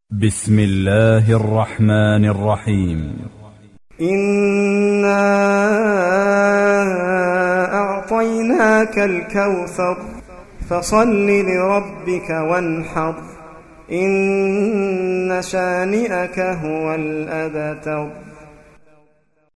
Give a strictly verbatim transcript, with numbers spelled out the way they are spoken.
بسم الله الرحمن الرحيم. إنا أعطيناك الكوثر فصل لربك وانحر إن شانئك هو الأبتر.